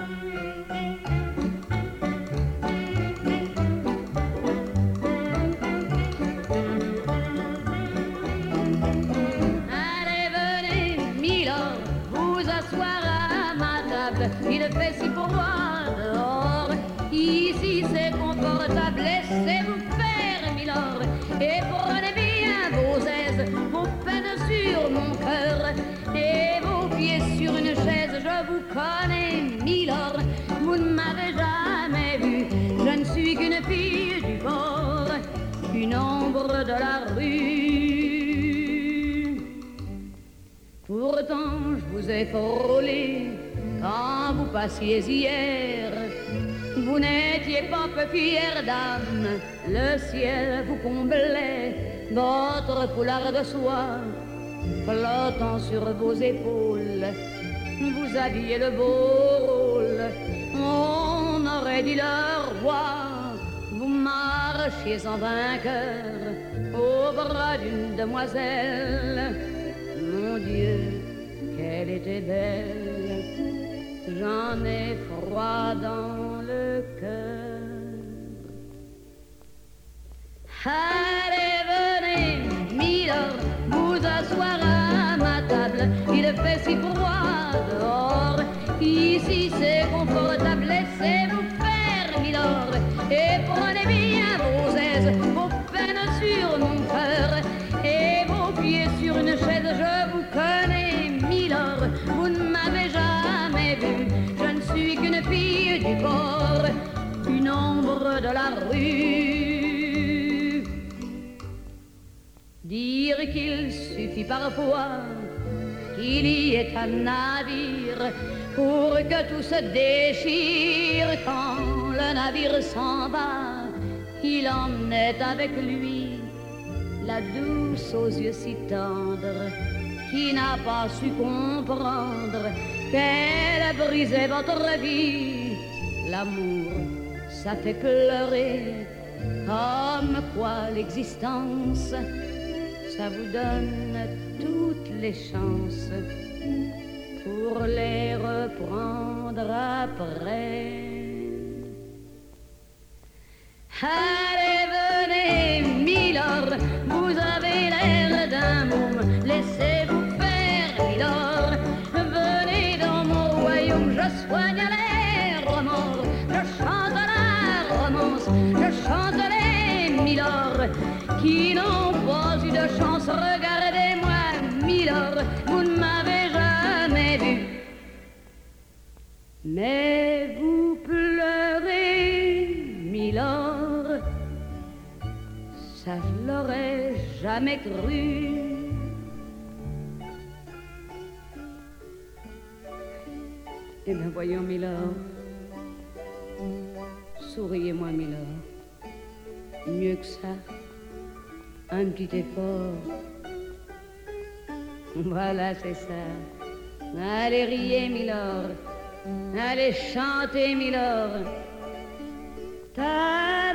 Il fait si froid dehors, ici c'est confortable, laissez-vous faire, milord, et prenez bien vos aises, vos peines sur mon cœur, et vos pieds sur une chaise, je vous connais, milord, vous ne m'avez jamais vu, je ne suis qu'une fille du port, une ombre de la rue. Pourtant je vous ai frôlé quand vous passiez hier, vous n'étiez pas peu fière d'âme, le ciel vous comblait, votre foulard de soie flottant sur vos épaules, vous aviez le beau rôle, on aurait dit le roi, vous marchiez en vainqueur au bras d'une demoiselle, mon Dieu, qu'elle était belle. J'en ai froid dans le cœur. Allez, venez, milord, vous asseoir à ma table. Il fait si froid dehors, ici c'est confortable. Laissez-vous faire, milord, et prenez bien vos aises, vos peines sur mon cœur, et vos pieds sur une chaise. Je vous connais, milord, vous ne m'avez jamais vu. Je ne suis qu'une fille du port, une ombre de la rue. Dire qu'il suffit parfois qu'il y ait un navire pour que tout se déchire. Quand le navire s'en va, il en est avec lui la douce aux yeux si tendres, qui n'a pas su comprendre qu'elle a brisé votre vie. L'amour, ça fait pleurer, comme quoi l'existence, ça vous donne toutes les chances pour les reprendre après. Allez, venez, milord, vous avez l'air d'un môme, laissez-vous faire, milord. Venez dans mon royaume, je soigne les remords, je chante la romance, je chante les milords qui n'ont pas eu de chance. Regardez-moi, milord, vous ne m'avez jamais vu, mais vous pleurez, milord, ça je l'aurais jamais cru. Eh bien voyons, milord, souriez-moi, milord, mieux que ça, un petit effort. Voilà, c'est ça. Allez, riez, milord, allez, chantez, milord. Ta